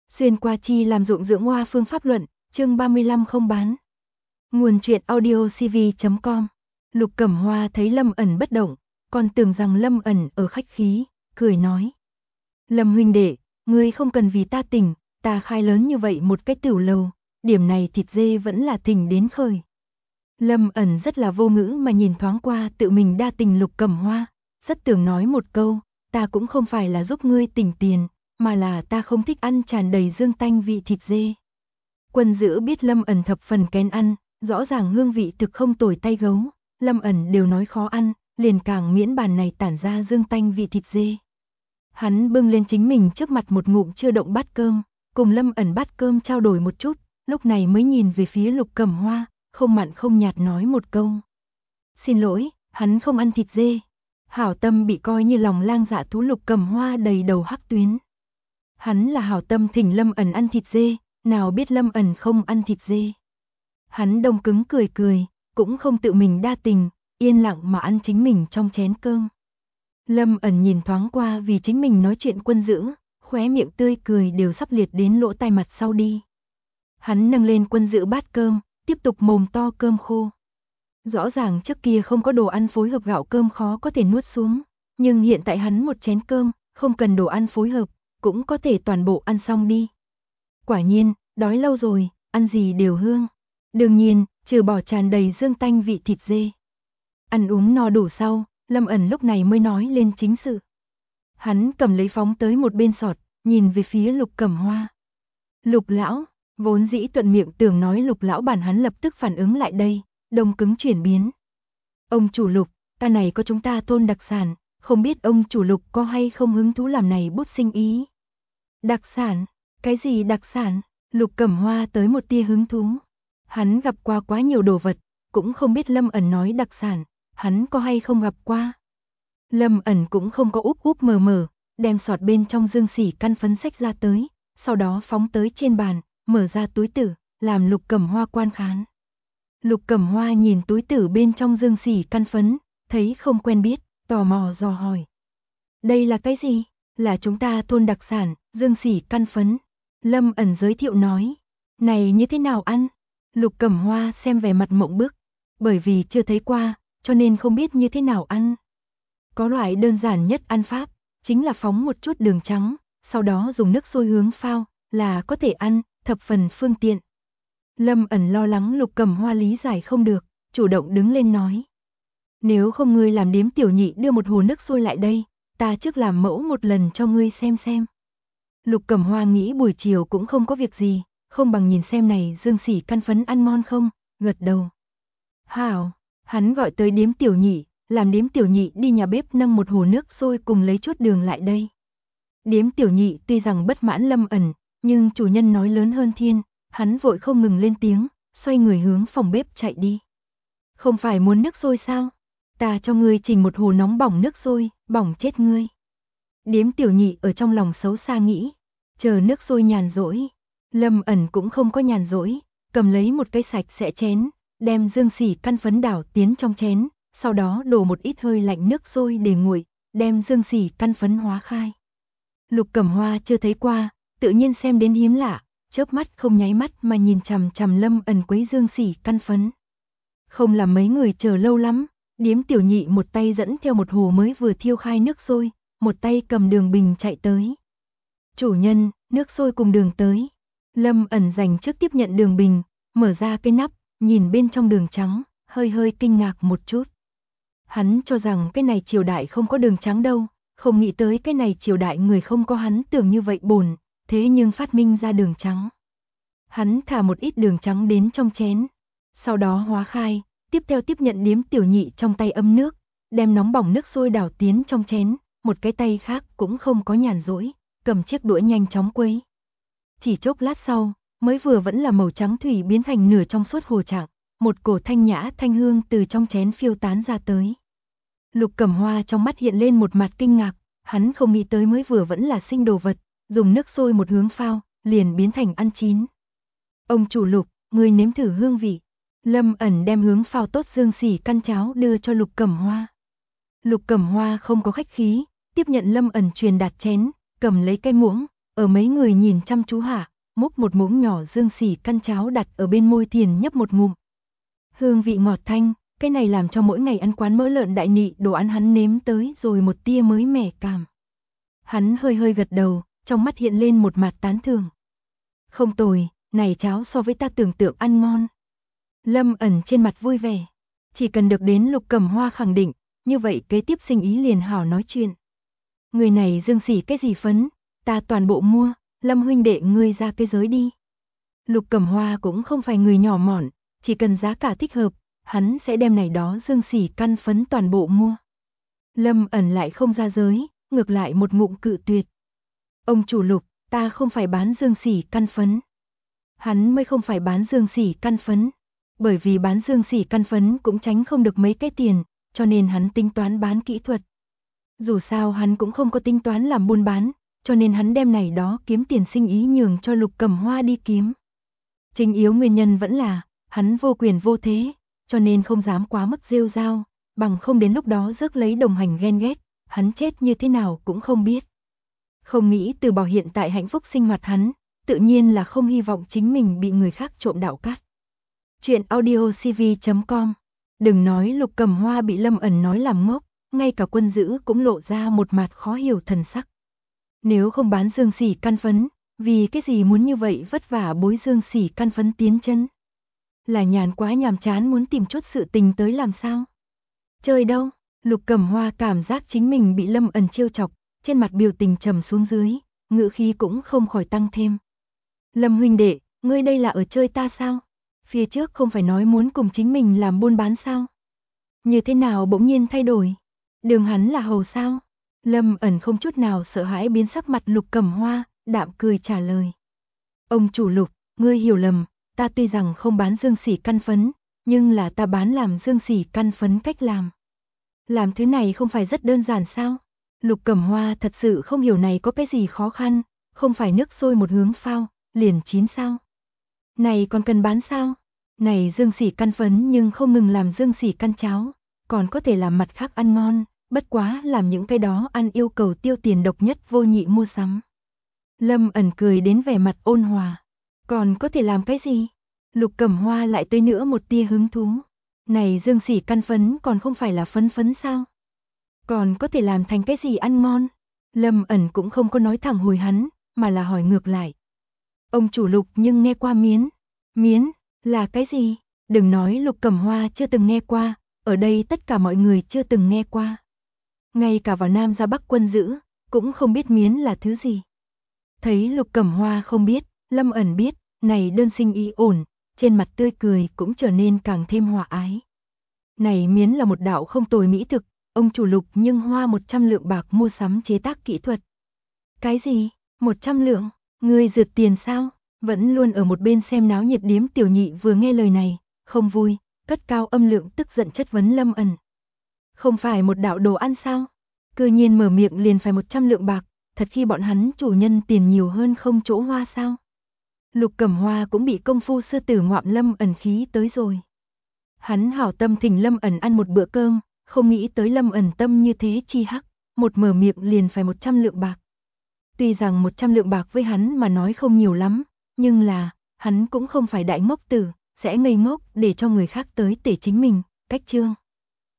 Xuyên qua chi làm ruộng dưỡng hoa phương pháp luận, chương 35 không bán. Nguồn truyện audio cv.com. Lục Cẩm Hoa thấy Lâm ẩn bất động, còn tưởng rằng Lâm ẩn ở khách khí, cười nói. Lâm huynh đệ, ngươi không cần vì ta tỉnh, ta khai lớn như vậy một cái tửu lầu, điểm này thịt dê vẫn là thỉnh đến khởi. Lâm ẩn rất là vô ngữ mà nhìn thoáng qua tự mình đa tình Lục Cẩm Hoa, rất tưởng nói một câu, ta cũng không phải là giúp ngươi tỉnh tiền, mà là ta không thích ăn tràn đầy dương tanh vị thịt dê. Quân Dữ biết Lâm ẩn thập phần kén ăn, rõ ràng hương vị thực không tồi tay gấu, Lâm ẩn đều nói khó ăn, liền càng miễn bàn này tản ra dương tanh vị thịt dê. Hắn bưng lên chính mình trước mặt một ngụm chưa động bát cơm, cùng Lâm ẩn bát cơm trao đổi một chút, lúc này mới nhìn về phía Lục Cẩm Hoa, không mặn không nhạt nói một câu. Xin lỗi, hắn không ăn thịt dê. Hảo tâm bị coi như lòng lang dạ thú Lục Cẩm Hoa đầy đầu hắc tuyến. Hắn là hảo tâm thỉnh Lâm ẩn ăn thịt dê, nào biết Lâm ẩn không ăn thịt dê. Hắn đông cứng cười cười, cũng không tự mình đa tình, yên lặng mà ăn chính mình trong chén cơm. Lâm ẩn nhìn thoáng qua vì chính mình nói chuyện Quân Dữ, khóe miệng tươi cười đều sắp liệt đến lỗ tai mặt sau đi. Hắn nâng lên Quân Dữ bát cơm, tiếp tục mồm to cơm khô. Rõ ràng trước kia không có đồ ăn phối hợp gạo cơm khó có thể nuốt xuống, nhưng hiện tại hắn một chén cơm, không cần đồ ăn phối hợp, cũng có thể toàn bộ ăn xong đi. Quả nhiên, đói lâu rồi, ăn gì đều hương. Đương nhiên, trừ bỏ tràn đầy dương tanh vị thịt dê. Ăn uống no đủ sau, Lâm ẩn lúc này mới nói lên chính sự. Hắn cầm lấy phóng tới một bên sọt, nhìn về phía Lục Cẩm Hoa. Lục lão, vốn dĩ thuận miệng tưởng nói Lục lão bản hắn lập tức phản ứng lại đây, đông cứng chuyển biến. Ông chủ Lục, ta này có chúng ta thôn đặc sản, không biết ông chủ Lục có hay không hứng thú làm này bút sinh ý. Đặc sản? Cái gì đặc sản? Lục Cẩm Hoa tới một tia hứng thú. Hắn gặp qua quá nhiều đồ vật, cũng không biết Lâm ẩn nói đặc sản, hắn có hay không gặp qua. Lâm ẩn cũng không có úp úp mờ mờ, đem sọt bên trong dương xỉ căn phấn sách ra tới, sau đó phóng tới trên bàn, mở ra túi tử, làm Lục Cẩm Hoa quan khán. Lục Cẩm Hoa nhìn túi tử bên trong dương xỉ căn phấn, thấy không quen biết, tò mò dò hỏi. Đây là cái gì? Là chúng ta thôn đặc sản, dương xỉ căn phấn. Lâm ẩn giới thiệu nói. Này như thế nào ăn? Lục Cẩm Hoa xem vẻ mặt mộng bức. Bởi vì chưa thấy qua, cho nên không biết như thế nào ăn. Có loại đơn giản nhất ăn pháp, chính là phóng một chút đường trắng, sau đó dùng nước sôi hướng phao, là có thể ăn, thập phần phương tiện. Lâm ẩn lo lắng Lục Cẩm Hoa lý giải không được, chủ động đứng lên nói. Nếu không ngươi làm điếm tiểu nhị đưa một hồ nước sôi lại đây, ta trước làm mẫu một lần cho ngươi xem. Lục Cẩm Hoa nghĩ buổi chiều cũng không có việc gì, không bằng nhìn xem này dương xỉ căn phấn ăn ngon không, gật đầu. Hảo, hắn gọi tới điếm tiểu nhị, làm điếm tiểu nhị đi nhà bếp nâng một hồ nước sôi cùng lấy chút đường lại đây. Điếm tiểu nhị tuy rằng bất mãn Lâm ẩn, nhưng chủ nhân nói lớn hơn thiên, hắn vội không ngừng lên tiếng, xoay người hướng phòng bếp chạy đi. Không phải muốn nước sôi sao? Ta cho ngươi trình một hồ nóng bỏng nước sôi, bỏng chết ngươi. Điếm tiểu nhị ở trong lòng xấu xa nghĩ, chờ nước sôi nhàn rỗi. Lâm ẩn cũng không có nhàn rỗi, cầm lấy một cái sạch sẽ chén, đem dương xỉ căn phấn đảo tiến trong chén, sau đó đổ một ít hơi lạnh nước sôi để nguội, đem dương xỉ căn phấn hóa khai. Lục Cẩm Hoa chưa thấy qua, tự nhiên xem đến hiếm lạ, chớp mắt không nháy mắt mà nhìn chằm chằm Lâm ẩn quấy dương xỉ căn phấn. Không làm mấy người chờ lâu lắm, điếm tiểu nhị một tay dẫn theo một hồ mới vừa thiêu khai nước sôi, một tay cầm đường bình chạy tới. Chủ nhân, nước sôi cùng đường tới. Lâm ẩn dành trước tiếp nhận đường bình, mở ra cái nắp, nhìn bên trong đường trắng, hơi kinh ngạc một chút. Hắn cho rằng cái này triều đại không có đường trắng đâu, không nghĩ tới cái này triều đại người không có hắn tưởng như vậy bồn, thế nhưng phát minh ra đường trắng. Hắn thả một ít đường trắng đến trong chén, sau đó hóa khai, tiếp theo tiếp nhận điếm tiểu nhị trong tay ấm nước, đem nóng bỏng nước sôi đảo tiến trong chén, một cái tay khác cũng không có nhàn rỗi, cầm chiếc đũa nhanh chóng quấy. Chỉ chốc lát sau, mới vừa vẫn là màu trắng thủy biến thành nửa trong suốt hồ trạng, một cổ thanh nhã thanh hương từ trong chén phiêu tán ra tới. Lục Cẩm Hoa trong mắt hiện lên một mặt kinh ngạc, hắn không nghĩ tới mới vừa vẫn là sinh đồ vật, dùng nước sôi một hướng phao, liền biến thành ăn chín. Ông chủ Lục, người nếm thử hương vị. Lâm ẩn đem hướng phao tốt dương xỉ căn cháo đưa cho Lục Cẩm Hoa. Lục Cẩm Hoa không có khách khí, tiếp nhận Lâm ẩn truyền đạt chén, cầm lấy cái muỗng, ở mấy người nhìn chăm chú hạ, múc một muỗng nhỏ dương sỉ căn cháo đặt ở bên môi Thiền nhấp một ngụm. Hương vị ngọt thanh, cái này làm cho mỗi ngày ăn quán mỡ lợn đại nị đồ ăn hắn nếm tới rồi một tia mới mẻ cảm. Hắn hơi hơi gật đầu, trong mắt hiện lên một mặt tán thưởng. Không tồi, này cháo so với ta tưởng tượng ăn ngon. Lâm Ẩn trên mặt vui vẻ, chỉ cần được đến Lục Cẩm Hoa khẳng định, như vậy kế tiếp sinh ý liền hảo nói chuyện. Người này dương sỉ cái gì phấn, ta toàn bộ mua, Lâm huynh đệ ngươi ra cái giới đi. Lục Cẩm Hoa cũng không phải người nhỏ mọn, chỉ cần giá cả thích hợp, hắn sẽ đem này đó dương sỉ căn phấn toàn bộ mua. Lâm Ẩn lại không ra giới, ngược lại một ngụm cự tuyệt. Ông chủ Lục, ta không phải bán dương sỉ căn phấn. Hắn mới không phải bán dương sỉ căn phấn. Bởi vì bán dương sỉ căn phấn cũng tránh không được mấy cái tiền, cho nên hắn tính toán bán kỹ thuật. Dù sao hắn cũng không có tính toán làm buôn bán, cho nên hắn đem này đó kiếm tiền sinh ý nhường cho Lục Cẩm Hoa đi kiếm. Chính yếu nguyên nhân vẫn là, hắn vô quyền vô thế, cho nên không dám quá mức rêu rao, bằng không đến lúc đó rước lấy đồng hành ghen ghét, hắn chết như thế nào cũng không biết. Không nghĩ từ bỏ hiện tại hạnh phúc sinh hoạt hắn, tự nhiên là không hy vọng chính mình bị người khác trộm đạo cát. Chuyện audiocv.com. Đừng nói Lục Cẩm Hoa bị Lâm Ẩn nói làm ngốc, ngay cả Quân Dữ cũng lộ ra một mặt khó hiểu thần sắc. Nếu không bán dương sỉ căn phấn, vì cái gì muốn như vậy vất vả bối dương sỉ căn phấn tiến chân? Là nhàn quá nhàm chán muốn tìm chút sự tình tới làm sao? Chơi đâu? Lục Cẩm Hoa cảm giác chính mình bị Lâm Ẩn trêu chọc, trên mặt biểu tình trầm xuống dưới, ngữ khí cũng không khỏi tăng thêm. Lâm huynh đệ, ngươi đây là ở chơi ta sao? Phía trước không phải nói muốn cùng chính mình làm buôn bán sao? Như thế nào bỗng nhiên thay đổi? Đường hắn là hầu sao? Lâm Ẩn không chút nào sợ hãi biến sắc mặt Lục Cẩm Hoa, đạm cười trả lời. Ông chủ Lục, ngươi hiểu lầm, ta tuy rằng không bán dương sỉ căn phấn, nhưng là ta bán làm dương sỉ căn phấn cách làm. Làm thứ này không phải rất đơn giản sao? Lục Cẩm Hoa thật sự không hiểu này có cái gì khó khăn, không phải nước sôi một hướng phao, liền chín sao? Này còn cần bán sao? Này dương sỉ căn phấn nhưng không ngừng làm dương sỉ căn cháo, còn có thể làm mặt khác ăn ngon, bất quá làm những cái đó ăn yêu cầu tiêu tiền độc nhất vô nhị mua sắm. Lâm Ẩn cười đến vẻ mặt ôn hòa. Còn có thể làm cái gì? Lục Cẩm Hoa lại tới nữa một tia hứng thú. Này dương sỉ căn phấn còn không phải là phấn phấn sao? Còn có thể làm thành cái gì ăn ngon? Lâm Ẩn cũng không có nói thẳng hồi hắn, mà là hỏi ngược lại. Ông chủ Lục nhưng nghe qua miến. Miến, là cái gì? Đừng nói Lục Cẩm Hoa chưa từng nghe qua, ở đây tất cả mọi người chưa từng nghe qua. Ngay cả vào Nam ra Bắc Quân Dữ, cũng không biết miến là thứ gì. Thấy Lục Cẩm Hoa không biết, Lâm Ẩn biết, này đơn sinh ý ổn, trên mặt tươi cười cũng trở nên càng thêm hòa ái. Này miến là một đạo không tồi mỹ thực, ông chủ Lục nhưng hoa 100 lượng bạc mua sắm chế tác kỹ thuật. Cái gì? 100 lượng? Ngươi rượt tiền sao? Vẫn luôn ở một bên xem náo nhiệt Điếm Tiểu Nhị vừa nghe lời này, không vui, cất cao âm lượng tức giận chất vấn Lâm Ẩn. Không phải một đạo đồ ăn sao? Cư nhiên mở miệng liền phải 100 lượng bạc, thật khi bọn hắn chủ nhân tiền nhiều hơn không chỗ hoa sao? Lục Cẩm Hoa cũng bị công phu sư tử ngoạm Lâm Ẩn khí tới rồi. Hắn hảo tâm thỉnh Lâm Ẩn ăn một bữa cơm, không nghĩ tới Lâm Ẩn tâm như thế chi hắc, một mở miệng liền phải 100 lượng bạc. Tuy rằng 100 lượng bạc với hắn mà nói không nhiều lắm, nhưng là, hắn cũng không phải đại ngốc tử, sẽ ngây ngốc để cho người khác tới tể chính mình, cách chương.